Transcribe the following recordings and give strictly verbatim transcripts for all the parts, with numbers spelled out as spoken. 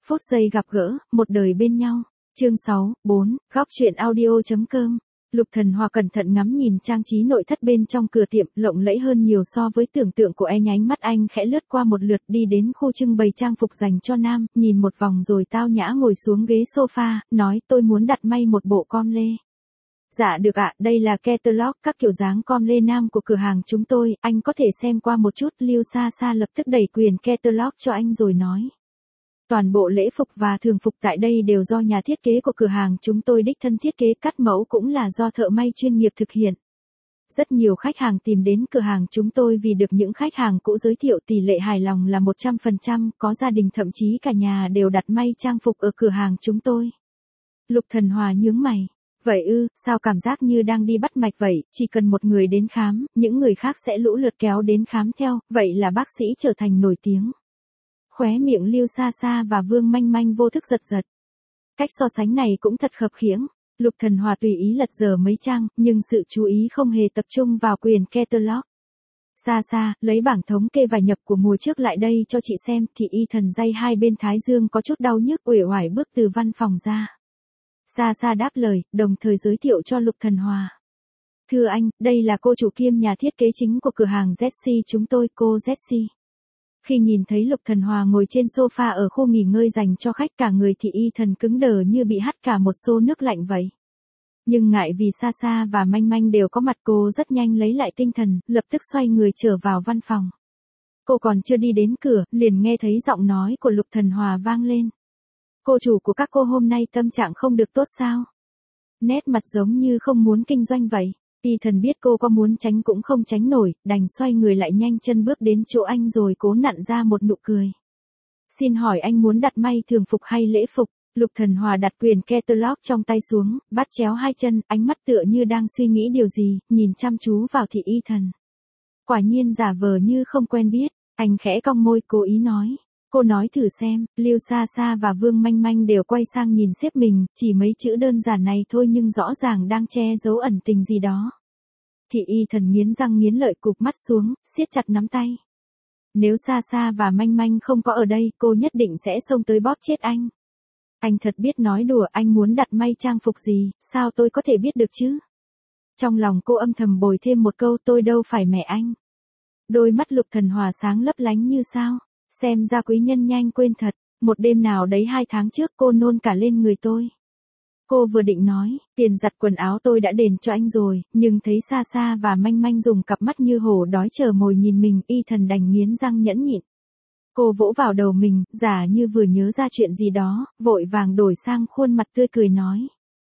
phút giây gặp gỡ, một đời bên nhau. Chương sáu, bốn, góc truyện audio chấm com. Lục Thần Hòa cẩn thận ngắm nhìn trang trí nội thất bên trong cửa tiệm, lộng lẫy hơn nhiều so với tưởng tượng của anh. Ánh mắt anh khẽ lướt qua một lượt, đi đến khu trưng bày trang phục dành cho nam, nhìn một vòng rồi tao nhã ngồi xuống ghế sofa, nói tôi muốn đặt may một bộ com lê. Dạ được ạ, đây là catalog các kiểu dáng com lê nam của cửa hàng chúng tôi, anh có thể xem qua một chút. Lưu Sa Sa lập tức đẩy quyền catalog cho anh rồi nói. Toàn bộ lễ phục và thường phục tại đây đều do nhà thiết kế của cửa hàng chúng tôi đích thân thiết kế, cắt mẫu cũng là do thợ may chuyên nghiệp thực hiện. Rất nhiều khách hàng tìm đến cửa hàng chúng tôi vì được những khách hàng cũ giới thiệu, tỷ lệ hài lòng là một trăm phần trăm, có gia đình thậm chí cả nhà đều đặt may trang phục ở cửa hàng chúng tôi. Lục Thần Hòa nhướng mày. Vậy ư, sao cảm giác như đang đi bắt mạch vậy, chỉ cần một người đến khám, những người khác sẽ lũ lượt kéo đến khám theo, vậy là bác sĩ trở thành nổi tiếng. Khóe miệng Lưu Sa Sa và Vương Manh Manh vô thức giật giật. Cách so sánh này cũng thật khập khiễng. Lục Thần Hòa tùy ý lật dở mấy trang, nhưng sự chú ý không hề tập trung vào quyền catalog. Sa Sa, lấy bảng thống kê vải nhập của mùa trước lại đây cho chị xem. Thì y thần day hai bên thái dương có chút đau nhức, uể oải bước từ văn phòng ra. Sa Sa đáp lời, đồng thời giới thiệu cho Lục Thần Hòa. Thưa anh, đây là cô chủ kiêm nhà thiết kế chính của cửa hàng Jessie chúng tôi, cô Jessie. Khi nhìn thấy Lục Thần Hòa ngồi trên sofa ở khu nghỉ ngơi dành cho khách, cả người thì y thần cứng đờ như bị hắt cả một xô nước lạnh vậy. Nhưng ngại vì Sa Sa và Manh Manh đều có mặt, cô rất nhanh lấy lại tinh thần, lập tức xoay người trở vào văn phòng. Cô còn chưa đi đến cửa, liền nghe thấy giọng nói của Lục Thần Hòa vang lên. Cô chủ của các cô hôm nay tâm trạng không được tốt sao? Nét mặt giống như không muốn kinh doanh vậy. Y thần biết cô có muốn tránh cũng không tránh nổi, đành xoay người lại nhanh chân bước đến chỗ anh rồi cố nặn ra một nụ cười. Xin hỏi anh muốn đặt may thường phục hay lễ phục? Lục Thần Hòa đặt quyền catalog trong tay xuống, bắt chéo hai chân, ánh mắt tựa như đang suy nghĩ điều gì, nhìn chăm chú vào thị y thần. Quả nhiên giả vờ như không quen biết, anh khẽ cong môi cố ý nói. Cô nói thử xem. Lưu Sa Sa và Vương Manh Manh đều quay sang nhìn sếp mình, chỉ mấy chữ đơn giản này thôi nhưng rõ ràng đang che giấu ẩn tình gì đó. Thị y thần nghiến răng nghiến lợi cụp mắt xuống, siết chặt nắm tay. Nếu Sa Sa và Manh Manh không có ở đây, cô nhất định sẽ xông tới bóp chết anh. Anh thật biết nói đùa, anh muốn đặt may trang phục gì, sao tôi có thể biết được chứ? Trong lòng cô âm thầm bồi thêm một câu, tôi đâu phải mẹ anh. Đôi mắt Lục Thần Hòa sáng lấp lánh như sao. Xem ra quý nhân nhanh quên thật, một đêm nào đấy hai tháng trước cô nôn cả lên người tôi. Cô vừa định nói, tiền giặt quần áo tôi đã đền cho anh rồi, nhưng thấy Sa Sa và Manh Manh dùng cặp mắt như hổ đói chờ mồi nhìn mình, y thần đành nghiến răng nhẫn nhịn. Cô vỗ vào đầu mình, giả như vừa nhớ ra chuyện gì đó, vội vàng đổi sang khuôn mặt tươi cười nói.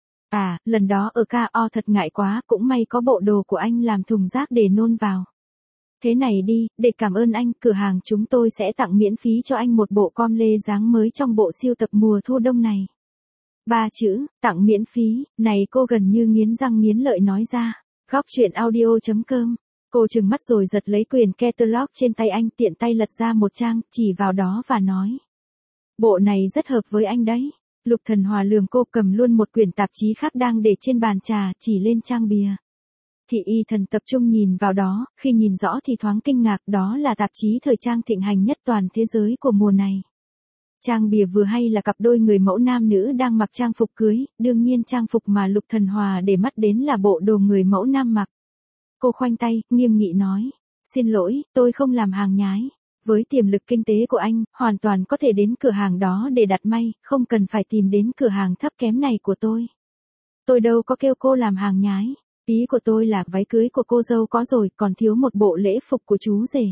À, lần đó ở ca o thật ngại quá, cũng may có bộ đồ của anh làm thùng rác để nôn vào. Thế này đi, để cảm ơn anh, cửa hàng chúng tôi sẽ tặng miễn phí cho anh một bộ com lê dáng mới trong bộ siêu tập mùa thu đông này. Ba chữ, tặng miễn phí, này cô gần như nghiến răng nghiến lợi nói ra. Góc truyện audio chấm com. Cô trừng mắt rồi giật lấy quyền catalog trên tay anh, tiện tay lật ra một trang, chỉ vào đó và nói. Bộ này rất hợp với anh đấy. Lục Thần Hòa lườm cô, cầm luôn một quyển tạp chí khác đang để trên bàn trà, chỉ lên trang bìa. Thị y thần tập trung nhìn vào đó, khi nhìn rõ thì thoáng kinh ngạc, đó là tạp chí thời trang thịnh hành nhất toàn thế giới của mùa này. Trang bìa vừa hay là cặp đôi người mẫu nam nữ đang mặc trang phục cưới, đương nhiên trang phục mà Lục Thần Hòa để mắt đến là bộ đồ người mẫu nam mặc. Cô khoanh tay, nghiêm nghị nói, xin lỗi, tôi không làm hàng nhái. Với tiềm lực kinh tế của anh, hoàn toàn có thể đến cửa hàng đó để đặt may, không cần phải tìm đến cửa hàng thấp kém này của tôi. Tôi đâu có kêu cô làm hàng nhái. Ý của tôi là váy cưới của cô dâu có rồi, còn thiếu một bộ lễ phục của chú rể.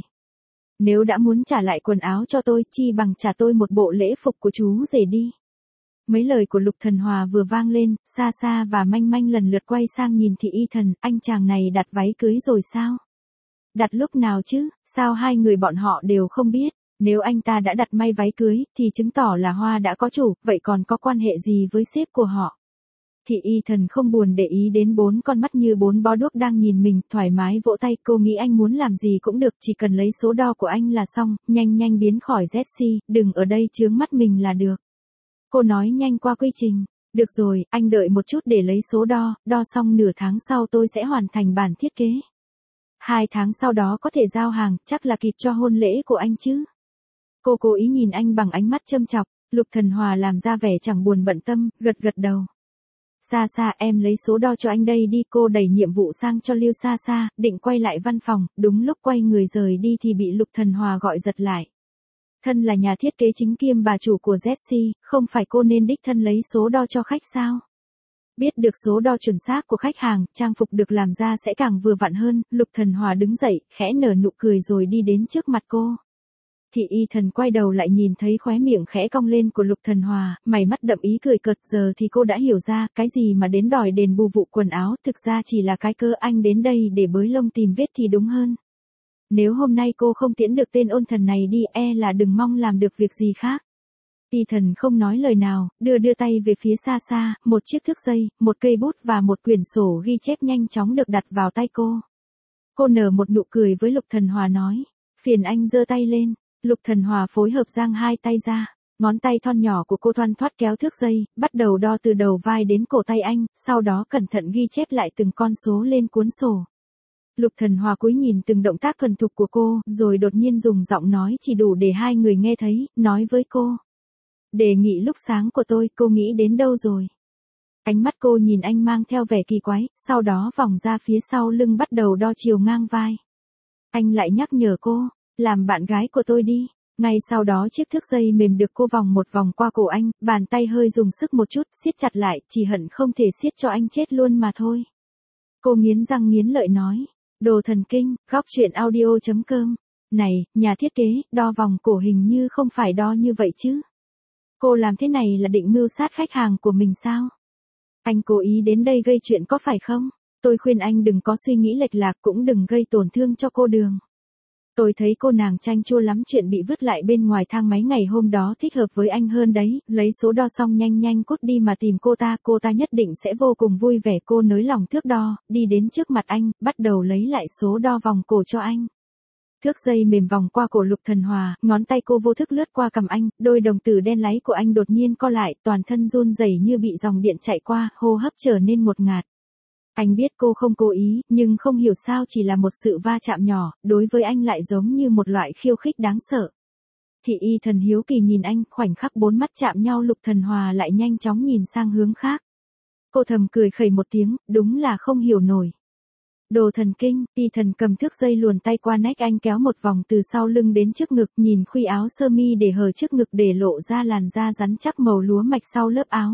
Nếu đã muốn trả lại quần áo cho tôi, chi bằng trả tôi một bộ lễ phục của chú rể đi. Mấy lời của Lục Thần Hòa vừa vang lên, Sa Sa và Manh Manh lần lượt quay sang nhìn thị y thần, anh chàng này đặt váy cưới rồi sao? Đặt lúc nào chứ, sao hai người bọn họ đều không biết? Nếu anh ta đã đặt may váy cưới, thì chứng tỏ là hoa đã có chủ, vậy còn có quan hệ gì với sếp của họ? Thị y thần không buồn để ý đến bốn con mắt như bốn bó đuốc đang nhìn mình, thoải mái vỗ tay, cô nghĩ anh muốn làm gì cũng được, chỉ cần lấy số đo của anh là xong, nhanh nhanh biến khỏi Jessie, đừng ở đây chướng mắt mình là được. Cô nói nhanh qua quy trình, được rồi, anh đợi một chút để lấy số đo, đo xong nửa tháng sau tôi sẽ hoàn thành bản thiết kế. Hai tháng sau đó có thể giao hàng, chắc là kịp cho hôn lễ của anh chứ. Cô cố ý nhìn anh bằng ánh mắt châm chọc, Lục Thần Hòa làm ra vẻ chẳng buồn bận tâm, gật gật đầu. Sa Sa, em lấy số đo cho anh đây đi. Cô đẩy nhiệm vụ sang cho Lưu Sa Sa, định quay lại văn phòng, đúng lúc quay người rời đi thì bị Lục Thần Hòa gọi giật lại. Thân là nhà thiết kế chính kiêm bà chủ của Jessie, không phải cô nên đích thân lấy số đo cho khách sao? Biết được số đo chuẩn xác của khách hàng, trang phục được làm ra sẽ càng vừa vặn hơn. Lục Thần Hòa đứng dậy, khẽ nở nụ cười rồi đi đến trước mặt cô. Thị Y Thần quay đầu lại nhìn thấy khóe miệng khẽ cong lên của Lục Thần Hòa, mày mắt đậm ý cười cợt. Giờ thì cô đã hiểu ra, cái gì mà đến đòi đền bù vụ quần áo, thực ra chỉ là cái cơ anh đến đây để bới lông tìm vết thì đúng hơn. Nếu hôm nay cô không tiễn được tên ôn thần này đi, e là đừng mong làm được việc gì khác. Y Thần không nói lời nào, đưa đưa tay về phía Sa Sa, một chiếc thước dây, một cây bút và một quyển sổ ghi chép nhanh chóng được đặt vào tay cô. Cô nở một nụ cười với Lục Thần Hòa nói, phiền anh giơ tay lên. Lục Thần Hòa phối hợp giang hai tay ra, ngón tay thon nhỏ của cô thoăn thoắt kéo thước dây, bắt đầu đo từ đầu vai đến cổ tay anh, sau đó cẩn thận ghi chép lại từng con số lên cuốn sổ. Lục Thần Hòa cúi nhìn từng động tác thuần thục của cô, rồi đột nhiên dùng giọng nói chỉ đủ để hai người nghe thấy, nói với cô. Đề nghị lúc sáng của tôi, cô nghĩ đến đâu rồi? Ánh mắt cô nhìn anh mang theo vẻ kỳ quái, sau đó vòng ra phía sau lưng bắt đầu đo chiều ngang vai. Anh lại nhắc nhở cô, làm bạn gái của tôi đi. Ngay sau đó chiếc thước dây mềm được cô vòng một vòng qua cổ anh, bàn tay hơi dùng sức một chút, siết chặt lại, chỉ hận không thể siết cho anh chết luôn mà thôi. Cô nghiến răng nghiến lợi nói, đồ thần kinh, góc truyện audio chấm com. Này, nhà thiết kế, đo vòng cổ hình như không phải đo như vậy chứ. Cô làm thế này là định mưu sát khách hàng của mình sao? Anh cố ý đến đây gây chuyện có phải không? Tôi khuyên anh đừng có suy nghĩ lệch lạc, cũng đừng gây tổn thương cho cô Đường. Tôi thấy cô nàng chanh chua lắm, chuyện bị vứt lại bên ngoài thang máy ngày hôm đó thích hợp với anh hơn đấy. Lấy số đo xong nhanh nhanh cút đi mà tìm cô ta, cô ta nhất định sẽ vô cùng vui vẻ. Cô nới lỏng thước đo, đi đến trước mặt anh, bắt đầu lấy lại số đo vòng cổ cho anh. Thước dây mềm vòng qua cổ Lục Thần Hòa, ngón tay cô vô thức lướt qua cằm anh, đôi đồng tử đen láy của anh đột nhiên co lại, toàn thân run rẩy như bị dòng điện chạy qua, hô hấp trở nên ngột ngạt. Anh biết cô không cố ý, nhưng không hiểu sao chỉ là một sự va chạm nhỏ, đối với anh lại giống như một loại khiêu khích đáng sợ. Thị Y Thần hiếu kỳ nhìn anh, khoảnh khắc bốn mắt chạm nhau Lục Thần Hòa lại nhanh chóng nhìn sang hướng khác. Cô thầm cười khẩy một tiếng, đúng là không hiểu nổi. Đồ thần kinh, Y Thần cầm thước dây luồn tay qua nách anh kéo một vòng từ sau lưng đến trước ngực, nhìn khuy áo sơ mi để hở trước ngực để lộ ra làn da rắn chắc màu lúa mạch sau lớp áo.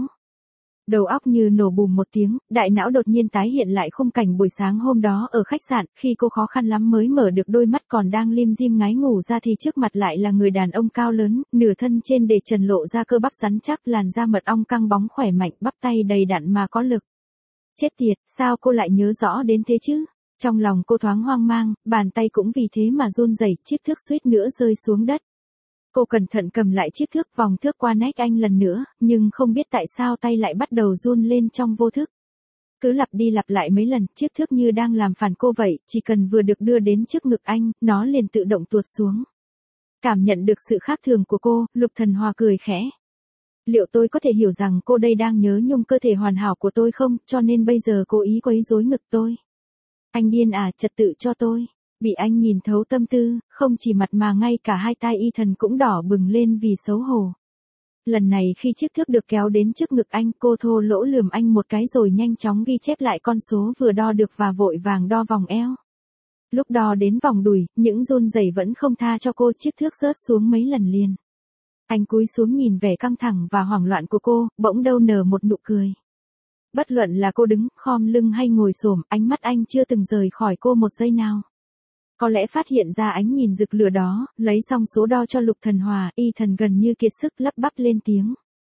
Đầu óc như nổ bùm một tiếng, đại não đột nhiên tái hiện lại khung cảnh buổi sáng hôm đó ở khách sạn, khi cô khó khăn lắm mới mở được đôi mắt còn đang lim dim ngái ngủ ra thì trước mặt lại là người đàn ông cao lớn, nửa thân trên để trần lộ ra cơ bắp rắn chắc, làn da mật ong căng bóng khỏe mạnh, bắp tay đầy đặn mà có lực. Chết tiệt, sao cô lại nhớ rõ đến thế chứ? Trong lòng cô thoáng hoang mang, bàn tay cũng vì thế mà run rẩy, chiếc thước suýt nữa rơi xuống đất. Cô cẩn thận cầm lại chiếc thước, vòng thước qua nách anh lần nữa, nhưng không biết tại sao tay lại bắt đầu run lên trong vô thức. Cứ lặp đi lặp lại mấy lần, chiếc thước như đang làm phản cô vậy, chỉ cần vừa được đưa đến trước ngực anh, nó liền tự động tuột xuống. Cảm nhận được sự khác thường của cô, Lục Thần Hòa cười khẽ. Liệu tôi có thể hiểu rằng cô đây đang nhớ nhung cơ thể hoàn hảo của tôi không, cho nên bây giờ cố ý quấy rối ngực tôi? Anh điên à, trật tự cho tôi. Bị anh nhìn thấu tâm tư, không chỉ mặt mà ngay cả hai tai Y Thần cũng đỏ bừng lên vì xấu hổ. Lần này khi chiếc thước được kéo đến trước ngực anh, cô thô lỗ lườm anh một cái rồi nhanh chóng ghi chép lại con số vừa đo được và vội vàng đo vòng eo. Lúc đo đến vòng đùi, những run rẩy vẫn không tha cho cô, chiếc thước rớt xuống mấy lần liền. Anh cúi xuống nhìn vẻ căng thẳng và hoảng loạn của cô, bỗng đâu nở một nụ cười. Bất luận là cô đứng, khom lưng hay ngồi xổm, ánh mắt anh chưa từng rời khỏi cô một giây nào. Có lẽ phát hiện ra ánh nhìn rực lửa đó, lấy xong số đo cho Lục Thần Hòa, Y Thần gần như kiệt sức lắp bắp lên tiếng.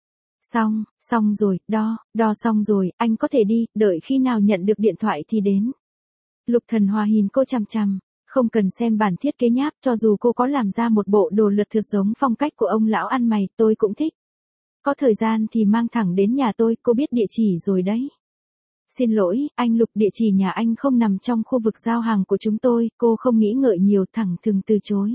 Xong, xong rồi, đo, đo xong rồi, anh có thể đi, đợi khi nào nhận được điện thoại thì đến. Lục Thần Hòa nhìn cô chằm chằm, không cần xem bản thiết kế nháp, cho dù cô có làm ra một bộ đồ lượt thượt giống phong cách của ông lão ăn mày, tôi cũng thích. Có thời gian thì mang thẳng đến nhà tôi, cô biết địa chỉ rồi đấy. Xin lỗi, anh Lục, địa chỉ nhà anh không nằm trong khu vực giao hàng của chúng tôi, cô không nghĩ ngợi nhiều, thẳng thừng từ chối.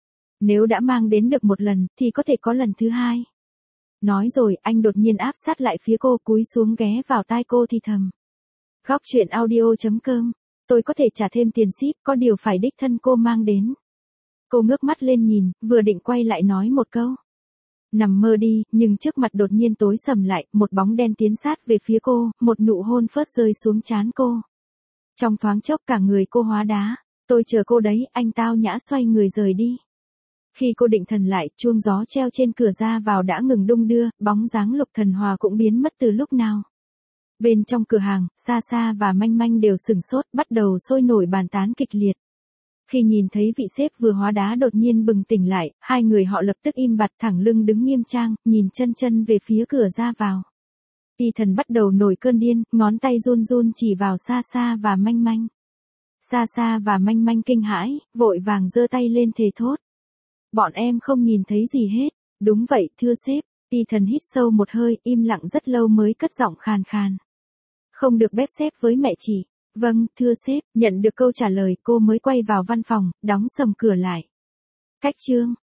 Nếu đã mang đến được một lần, thì có thể có lần thứ hai. Nói rồi, anh đột nhiên áp sát lại phía cô, cúi xuống ghé vào tai cô thì thầm. Góc truyện audio chấm com, tôi có thể trả thêm tiền ship, có điều phải đích thân cô mang đến. Cô ngước mắt lên nhìn, vừa định quay lại nói một câu. Nằm mơ đi, nhưng trước mặt đột nhiên tối sầm lại, một bóng đen tiến sát về phía cô, một nụ hôn phớt rơi xuống trán cô. Trong thoáng chốc cả người cô hóa đá, tôi chờ cô đấy, anh tao nhã xoay người rời đi. Khi cô định thần lại, chuông gió treo trên cửa ra vào đã ngừng đung đưa, bóng dáng Lục Thần Hòa cũng biến mất từ lúc nào. Bên trong cửa hàng, Sa Sa và Manh Manh đều sửng sốt, bắt đầu sôi nổi bàn tán kịch liệt. Khi nhìn thấy vị sếp vừa hóa đá đột nhiên bừng tỉnh lại, hai người họ lập tức im bặt thẳng lưng đứng nghiêm trang, nhìn chân chân về phía cửa ra vào. Y Thần bắt đầu nổi cơn điên, ngón tay run run chỉ vào Sa Sa và Manh Manh. Sa Sa và Manh Manh kinh hãi, vội vàng giơ tay lên thề thốt. Bọn em không nhìn thấy gì hết. Đúng vậy, thưa sếp. Y Thần hít sâu một hơi, im lặng rất lâu mới cất giọng khàn khàn. Không được bếp xếp với mẹ chỉ. Vâng, thưa sếp. Nhận được câu trả lời, cô mới quay vào văn phòng, đóng sầm cửa lại. Cách chương